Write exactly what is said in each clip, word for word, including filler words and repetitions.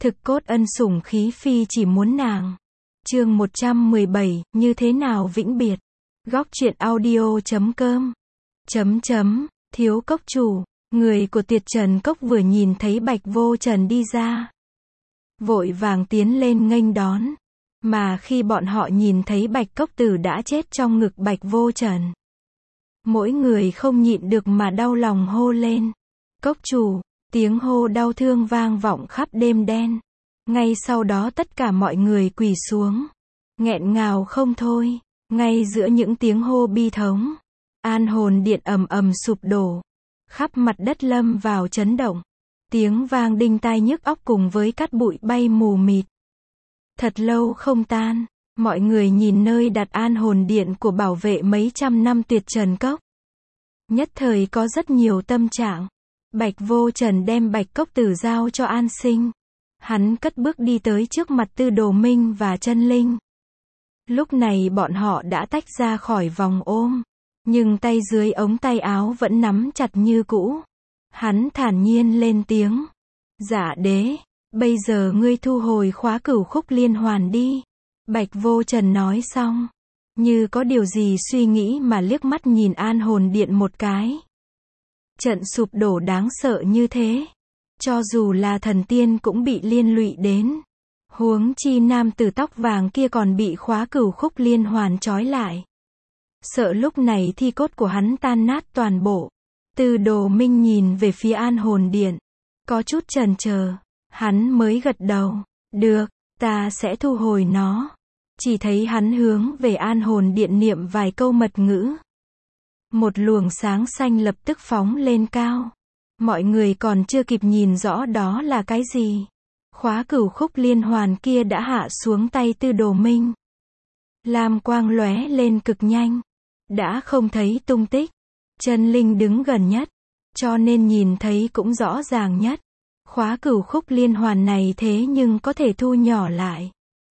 Thực cốt ân sủng khí phi chỉ muốn nàng. Chương một trăm mười bảy, như thế nào vĩnh biệt. Góc truyện audio chấm com. Chấm chấm, thiếu cốc chủ, người của Tuyệt Trần Cốc vừa nhìn thấy Bạch Vô Trần đi ra, vội vàng tiến lên nghênh đón. Mà khi bọn họ nhìn thấy Bạch Cốc Tử đã chết trong ngực Bạch Vô Trần, mỗi người không nhịn được mà đau lòng hô lên. Cốc chủ, tiếng hô đau thương vang vọng khắp đêm đen. Ngay sau đó tất cả mọi người quỳ xuống, nghẹn ngào không thôi. Ngay giữa những tiếng hô bi thống, An Hồn Điện ầm ầm sụp đổ, khắp mặt đất lâm vào chấn động. Tiếng vang đinh tai nhức óc cùng với cát bụi bay mù mịt. Thật lâu không tan, mọi người nhìn nơi đặt An Hồn Điện của bảo vệ mấy trăm năm Tuyệt Trần Cốc. Nhất thời có rất nhiều tâm trạng. Bạch Vô Trần đem Bạch Cốc Tử giao cho An Sinh. Hắn cất bước đi tới trước mặt Tư Đồ Minh và Chân Linh. Lúc này bọn họ đã tách ra khỏi vòng ôm, nhưng tay dưới ống tay áo vẫn nắm chặt như cũ. Hắn thản nhiên lên tiếng. Dạ đế, bây giờ ngươi thu hồi khóa cửu khúc liên hoàn đi. Bạch Vô Trần nói xong, như có điều gì suy nghĩ mà liếc mắt nhìn An Hồn Điện một cái. Trận sụp đổ đáng sợ như thế, cho dù là thần tiên cũng bị liên lụy đến. Huống chi nam tử tóc vàng kia còn bị khóa cửu khúc liên hoàn trói lại. Sợ lúc này thi cốt của hắn tan nát toàn bộ. Tư Đồ Minh nhìn về phía An Hồn Điện, có chút chần chờ, hắn mới gật đầu. Được, ta sẽ thu hồi nó. Chỉ thấy hắn hướng về An Hồn Điện niệm vài câu mật ngữ. Một luồng sáng xanh lập tức phóng lên cao. Mọi người còn chưa kịp nhìn rõ đó là cái gì, khóa cửu khúc liên hoàn kia đã hạ xuống tay Tư Đồ Minh. Lam quang lóe lên cực nhanh, đã không thấy tung tích. Chân Linh đứng gần nhất, cho nên nhìn thấy cũng rõ ràng nhất. Khóa cửu khúc liên hoàn này thế nhưng có thể thu nhỏ lại.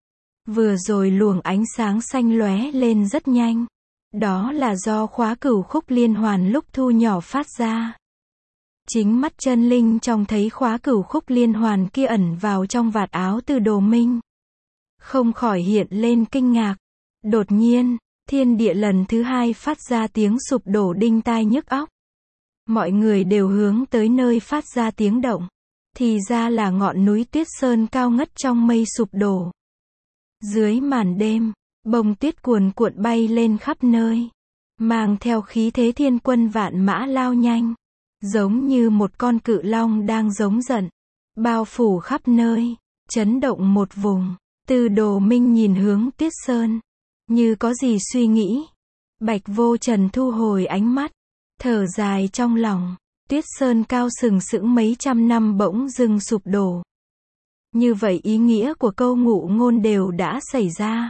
Vừa rồi luồng ánh sáng xanh lóe lên rất nhanh. Đó là do khóa cửu khúc liên hoàn lúc thu nhỏ phát ra. Chính mắt Chân Linh trông thấy khóa cửu khúc liên hoàn kia ẩn vào trong vạt áo Tư Đồ Minh, không khỏi hiện lên kinh ngạc. Đột nhiên, thiên địa lần thứ hai phát ra tiếng sụp đổ đinh tai nhức óc. Mọi người đều hướng tới nơi phát ra tiếng động. Thì ra là ngọn núi Tuyết Sơn cao ngất trong mây sụp đổ. Dưới màn đêm, bông tuyết cuồn cuộn bay lên khắp nơi, mang theo khí thế thiên quân vạn mã lao nhanh. Giống như một con cự long đang giống giận, bao phủ khắp nơi, chấn động một vùng. Tư Đồ Minh nhìn hướng Tuyết Sơn, như có gì suy nghĩ. Bạch Vô Trần thu hồi ánh mắt, thở dài trong lòng. Tuyết Sơn cao sừng sững mấy trăm năm bỗng dưng sụp đổ. Như vậy ý nghĩa của câu ngụ ngôn đều đã xảy ra.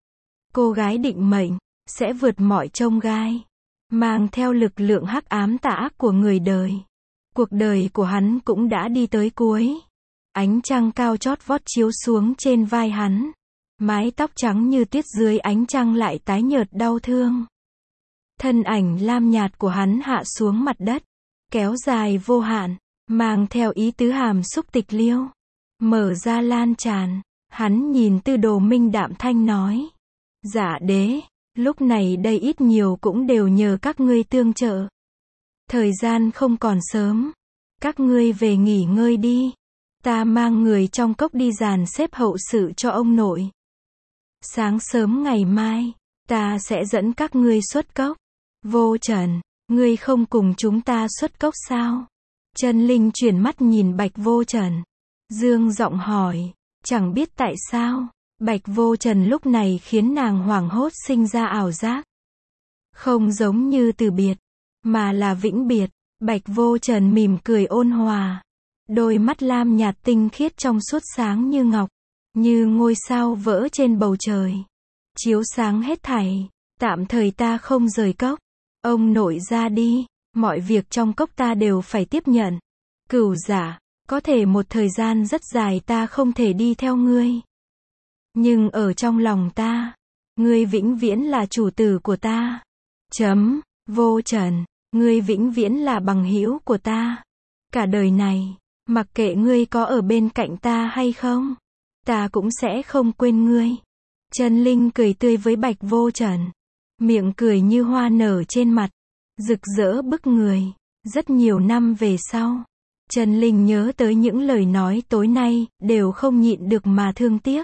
Cô gái định mệnh sẽ vượt mọi chông gai, mang theo lực lượng hắc ám tà ác của người đời. Cuộc đời của hắn cũng đã đi tới cuối. Ánh trăng cao chót vót chiếu xuống trên vai hắn. Mái tóc trắng như tuyết dưới ánh trăng lại tái nhợt đau thương. Thân ảnh lam nhạt của hắn hạ xuống mặt đất, kéo dài vô hạn, mang theo ý tứ hàm xúc tịch liêu, mở ra lan tràn. Hắn nhìn Tư Đồ Minh đạm thanh nói. Dạ đế, lúc này đây ít nhiều cũng đều nhờ các ngươi tương trợ. Thời gian không còn sớm, các ngươi về nghỉ ngơi đi. Ta mang người trong cốc đi dàn xếp hậu sự cho ông nội. Sáng sớm ngày mai, ta sẽ dẫn các ngươi xuất cốc. Vô Trần, ngươi không cùng chúng ta xuất cốc sao? Chân Linh chuyển mắt nhìn Bạch Vô Trần, dương giọng hỏi. Chẳng biết tại sao, Bạch Vô Trần lúc này khiến nàng hoảng hốt sinh ra ảo giác. Không giống như từ biệt, mà là vĩnh biệt. Bạch Vô Trần mỉm cười ôn hòa, đôi mắt lam nhạt tinh khiết trong suốt sáng như ngọc, như ngôi sao vỡ trên bầu trời, chiếu sáng hết thảy. Tạm thời ta không rời cốc, ông nội ra đi, mọi việc trong cốc ta đều phải tiếp nhận. Cửu giả, có thể một thời gian rất dài ta không thể đi theo ngươi, nhưng ở trong lòng ta, ngươi vĩnh viễn là chủ tử của ta. Chấm, Vô Trần, ngươi vĩnh viễn là bằng hữu của ta. Cả đời này, Mặc kệ ngươi có ở bên cạnh ta hay không, ta cũng sẽ không quên ngươi. Chân Linh cười tươi với Bạch Vô Trần. Miệng cười như hoa nở trên mặt, rực rỡ bức người. Rất nhiều năm về sau, Chân Linh nhớ tới những lời nói tối nay, đều không nhịn được mà thương tiếc.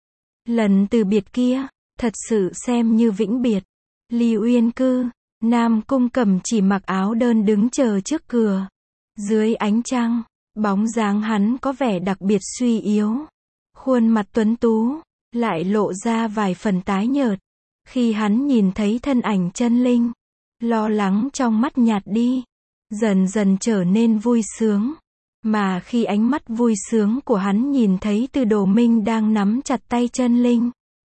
Lần từ biệt kia, thật sự xem như vĩnh biệt. Ly Uyên Cư, Nam Cung Cẩm chỉ mặc áo đơn đứng chờ trước cửa. Dưới ánh trăng, bóng dáng hắn có vẻ đặc biệt suy yếu. Khuôn mặt tuấn tú, lại lộ ra vài phần tái nhợt. Khi hắn nhìn thấy thân ảnh Chân Linh, lo lắng trong mắt nhạt đi, dần dần trở nên vui sướng. Mà khi ánh mắt vui sướng của hắn nhìn thấy Từ Đồ Minh đang nắm chặt tay Chân Linh,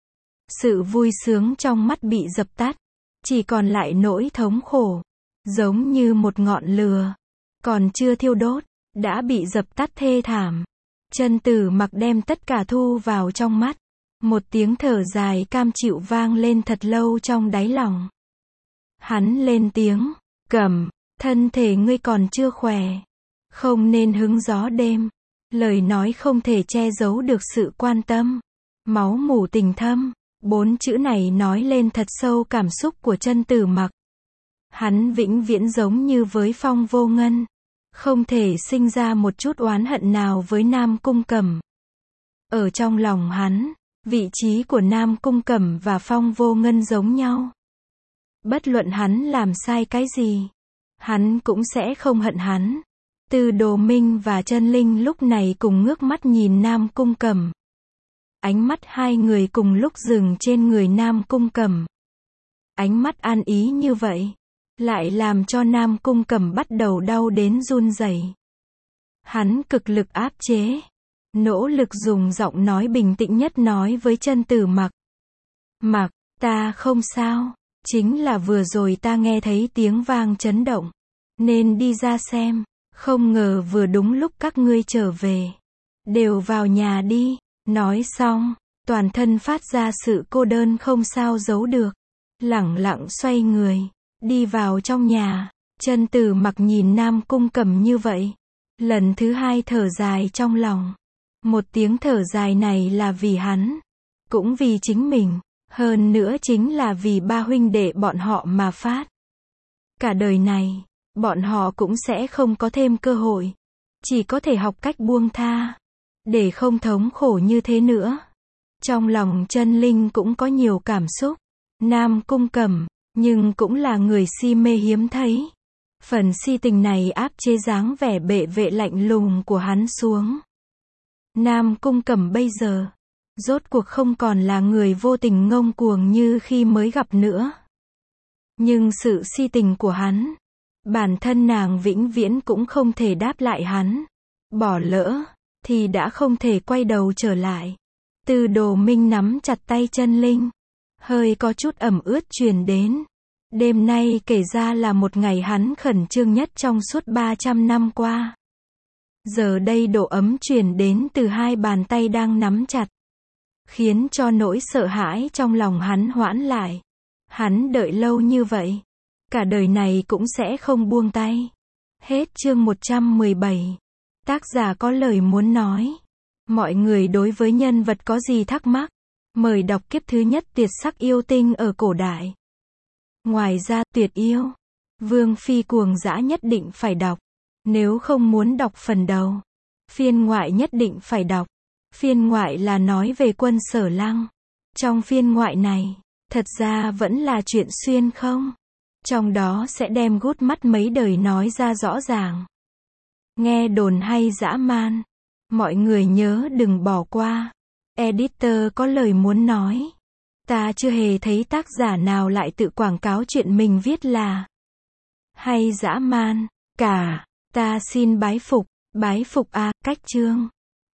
sự vui sướng trong mắt bị dập tắt, chỉ còn lại nỗi thống khổ, giống như một ngọn lửa, còn chưa thiêu đốt, đã bị dập tắt thê thảm. Chân Tử Mặc đem tất cả thu vào trong mắt. Một tiếng thở dài cam chịu vang lên thật lâu trong đáy lòng. Hắn lên tiếng, Cẩm, thân thể ngươi còn chưa khỏe, không nên hứng gió đêm. Lời nói không thể che giấu được sự quan tâm. Máu mủ tình thâm, bốn chữ này nói lên thật sâu cảm xúc của Chân Tử Mặc. Hắn vĩnh viễn giống như với Phong Vô Ngân, không thể sinh ra một chút oán hận nào với Nam Cung Cẩm. Ở trong lòng hắn, vị trí của Nam Cung Cẩm và Phong Vô Ngân giống nhau. Bất luận hắn làm sai cái gì, hắn cũng sẽ không hận hắn. Từ Đồ Minh và Chân Linh lúc này cùng ngước mắt nhìn Nam Cung Cẩm. Ánh mắt hai người cùng lúc dừng trên người Nam Cung Cẩm. Ánh mắt an ý như vậy, lại làm cho Nam Cung Cẩm bắt đầu đau đến run rẩy. Hắn cực lực áp chế, nỗ lực dùng giọng nói bình tĩnh nhất nói với Chân Tử Mặc. Mặc, ta không sao, chính là vừa rồi ta nghe thấy tiếng vang chấn động, nên đi ra xem, không ngờ vừa đúng lúc các ngươi trở về. Đều vào nhà đi. Nói xong, toàn thân phát ra sự cô đơn không sao giấu được. Lẳng lặng xoay người, đi vào trong nhà. Chân Tử Mặc nhìn Nam Cung Cẩm như vậy, lần thứ hai thở dài trong lòng. Một tiếng thở dài này là vì hắn, cũng vì chính mình, hơn nữa chính là vì ba huynh đệ bọn họ mà phát. Cả đời này, bọn họ cũng sẽ không có thêm cơ hội, chỉ có thể học cách buông tha, để không thống khổ như thế nữa. Trong lòng Chân Linh cũng có nhiều cảm xúc. Nam Cung Cẩm, nhưng cũng là người si mê hiếm thấy. Phần si tình này áp chế dáng vẻ bệ vệ lạnh lùng của hắn xuống. Nam Cung Cẩm bây giờ, rốt cuộc không còn là người vô tình ngông cuồng như khi mới gặp nữa. Nhưng sự si tình của hắn, bản thân nàng vĩnh viễn cũng không thể đáp lại hắn. Bỏ lỡ, thì đã không thể quay đầu trở lại. Từ Đồ Minh nắm chặt tay Chân Linh, hơi có chút ẩm ướt truyền đến. Đêm nay kể ra là một ngày hắn khẩn trương nhất trong suốt ba trăm năm qua. Giờ đây độ ấm truyền đến từ hai bàn tay đang nắm chặt, khiến cho nỗi sợ hãi trong lòng hắn hoãn lại. Hắn đợi lâu như vậy, cả đời này cũng sẽ không buông tay. Hết chương một trăm mười bảy. Tác giả có lời muốn nói. Mọi người đối với nhân vật có gì thắc mắc, mời đọc kiếp thứ nhất tuyệt sắc yêu tinh ở cổ đại. Ngoài ra, tuyệt yêu, Vương Phi cuồng dã nhất định phải đọc. Nếu không muốn đọc phần đầu, phiên ngoại nhất định phải đọc. Phiên ngoại là nói về Quân Sở Lăng. Trong phiên ngoại này, thật ra vẫn là chuyện xuyên không. Trong đó sẽ đem gút mắt mấy đời nói ra rõ ràng. Nghe đồn hay dã man, mọi người nhớ đừng bỏ qua. Editor có lời muốn nói. Ta chưa hề thấy tác giả nào lại tự quảng cáo chuyện mình viết là hay dã man cả. Ta xin bái phục, bái phục a. Cách chương